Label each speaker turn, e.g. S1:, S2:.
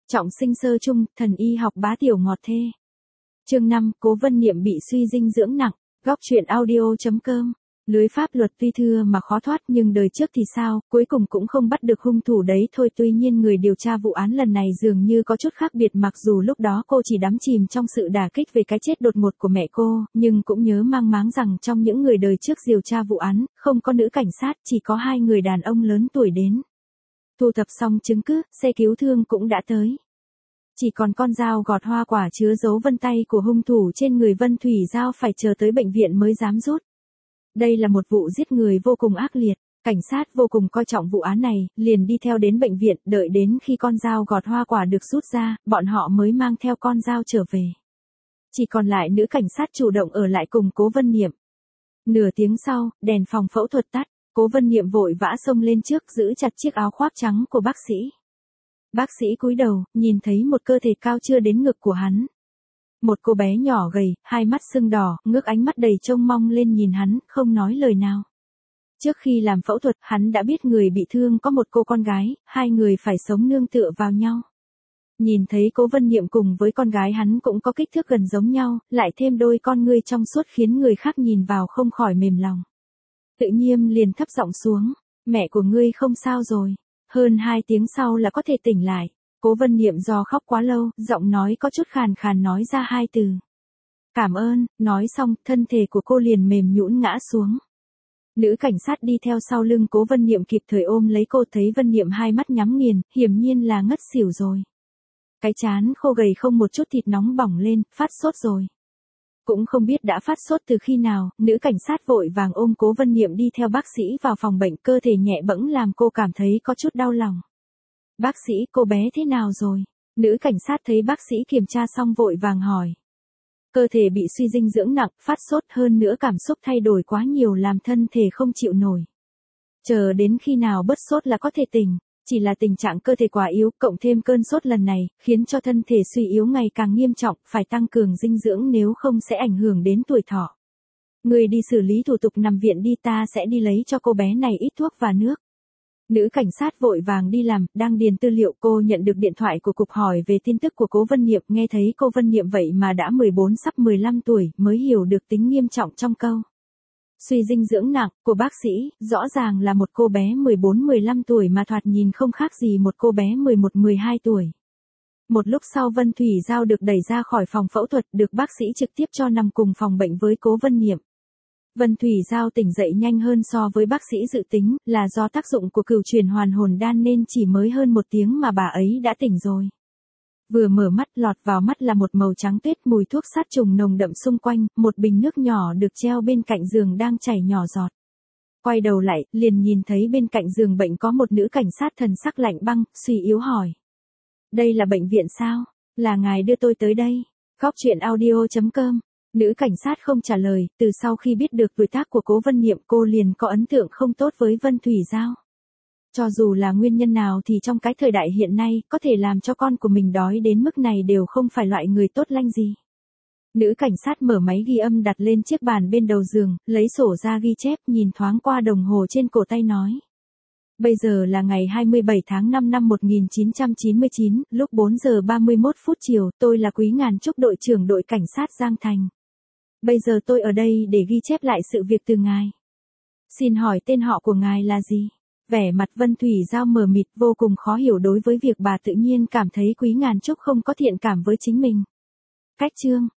S1: Trọng sinh sơ chung, thần y học bá tiểu ngọt thê. Chương 5, Cố Vân Niệm bị suy dinh dưỡng nặng. Góc truyện audio.com. Lưới pháp luật tuy thưa mà khó thoát, nhưng đời trước thì sao, cuối cùng cũng không bắt được hung thủ đấy thôi. Tuy nhiên người điều tra vụ án lần này dường như có chút khác biệt, mặc dù lúc đó cô chỉ đắm chìm trong sự đả kích về cái chết đột ngột của mẹ cô, nhưng cũng nhớ mang máng rằng trong những người đời trước điều tra vụ án, không có nữ cảnh sát, chỉ có hai người đàn ông lớn tuổi đến. Thu thập xong chứng cứ, xe cứu thương cũng đã tới. Chỉ còn con dao gọt hoa quả chứa dấu vân tay của hung thủ trên người Vân Thủy Giao phải chờ tới bệnh viện mới dám rút. Đây là một vụ giết người vô cùng ác liệt, cảnh sát vô cùng coi trọng vụ án này, liền đi theo đến bệnh viện, đợi đến khi con dao gọt hoa quả được rút ra, bọn họ mới mang theo con dao trở về. Chỉ còn lại nữ cảnh sát chủ động ở lại cùng Cố Vân Niệm. Nửa tiếng sau, đèn phòng phẫu thuật tắt, Cố Vân Niệm vội vã xông lên trước giữ chặt chiếc áo khoác trắng của bác sĩ. Bác sĩ cúi đầu, nhìn thấy một cơ thể cao chưa đến ngực của hắn. Một cô bé nhỏ gầy, hai mắt sưng đỏ, ngước ánh mắt đầy trông mong lên nhìn hắn, không nói lời nào. Trước khi làm phẫu thuật, hắn đã biết người bị thương có một cô con gái, hai người phải sống nương tựa vào nhau. Nhìn thấy Cố Vân Niệm cùng với con gái hắn cũng có kích thước gần giống nhau, lại thêm đôi con ngươi trong suốt khiến người khác nhìn vào không khỏi mềm lòng. Tự nhiên liền thấp giọng xuống, mẹ của ngươi không sao rồi, hơn 2 tiếng sau là có thể tỉnh lại. Cố Vân Niệm do khóc quá lâu, giọng nói có chút khàn khàn nói ra 2 từ. Cảm ơn, nói xong, thân thể của cô liền mềm nhũn ngã xuống. Nữ cảnh sát đi theo sau lưng Cố Vân Niệm kịp thời ôm lấy cô, thấy Vân Niệm hai mắt nhắm nghiền, hiển nhiên là ngất xỉu rồi. Cái trán khô gầy không một chút thịt nóng bỏng lên, phát sốt rồi. Cũng không biết đã phát sốt từ khi nào, nữ cảnh sát vội vàng ôm Cố Vân Niệm đi theo bác sĩ vào phòng bệnh, cơ thể nhẹ bẫng làm cô cảm thấy có chút đau lòng. Bác sĩ, cô bé thế nào rồi? Nữ cảnh sát thấy bác sĩ kiểm tra xong vội vàng hỏi. Cơ thể bị suy dinh dưỡng nặng, phát sốt, hơn nữa cảm xúc thay đổi quá nhiều làm thân thể không chịu nổi. Chờ đến khi nào bớt sốt là có thể tỉnh, chỉ là tình trạng cơ thể quá yếu, cộng thêm cơn sốt lần này, khiến cho thân thể suy yếu ngày càng nghiêm trọng, phải tăng cường dinh dưỡng nếu không sẽ ảnh hưởng đến tuổi thọ. Người đi xử lý thủ tục nằm viện đi, ta sẽ đi lấy cho cô bé này ít thuốc và nước. Nữ cảnh sát vội vàng đi làm, đang điền tư liệu, cô nhận được điện thoại của cục hỏi về tin tức của Cố Vân Niệm, nghe thấy cô Vân Niệm vậy mà đã 14 sắp 15 tuổi, mới hiểu được tính nghiêm trọng trong câu. Suy dinh dưỡng nặng, của bác sĩ, rõ ràng là một cô bé 14-15 tuổi mà thoạt nhìn không khác gì một cô bé 11-12 tuổi. Một lúc sau Vân Thủy Giao được đẩy ra khỏi phòng phẫu thuật, được bác sĩ trực tiếp cho nằm cùng phòng bệnh với Cố Vân Niệm. Vân Thủy Giao tỉnh dậy nhanh hơn so với bác sĩ dự tính, là do tác dụng của cửu chuyển hoàn hồn đan nên chỉ mới hơn 1 tiếng mà bà ấy đã tỉnh rồi. Vừa mở mắt, lọt vào mắt là một màu trắng tuyết, mùi thuốc sát trùng nồng đậm xung quanh, một bình nước nhỏ được treo bên cạnh giường đang chảy nhỏ giọt. Quay đầu lại, liền nhìn thấy bên cạnh giường bệnh có một nữ cảnh sát thần sắc lạnh băng, suy yếu hỏi. Đây là bệnh viện sao? Là ngài đưa tôi tới đây. Góc truyện audio.com. Nữ cảnh sát không trả lời, từ sau khi biết được tuổi tác của Cố Vân Niệm cô liền có ấn tượng không tốt với Vân Thủy Giao. Cho dù là nguyên nhân nào thì trong cái thời đại hiện nay, có thể làm cho con của mình đói đến mức này đều không phải loại người tốt lành gì. Nữ cảnh sát mở máy ghi âm đặt lên chiếc bàn bên đầu giường, lấy sổ ra ghi chép, nhìn thoáng qua đồng hồ trên cổ tay nói. Bây giờ là ngày 27 tháng 5 năm 1999, lúc 4 giờ 31 phút chiều, tôi là Quý Ngàn Trúc, đội trưởng đội cảnh sát Giang Thành. Bây giờ tôi ở đây để ghi chép lại sự việc từ ngài. Xin hỏi tên họ của ngài là gì? Vẻ mặt Vân Thủy Giao mờ mịt, vô cùng khó hiểu đối với việc bà tự nhiên cảm thấy Quý Ngàn Trúc không có thiện cảm với chính mình. Cách chương,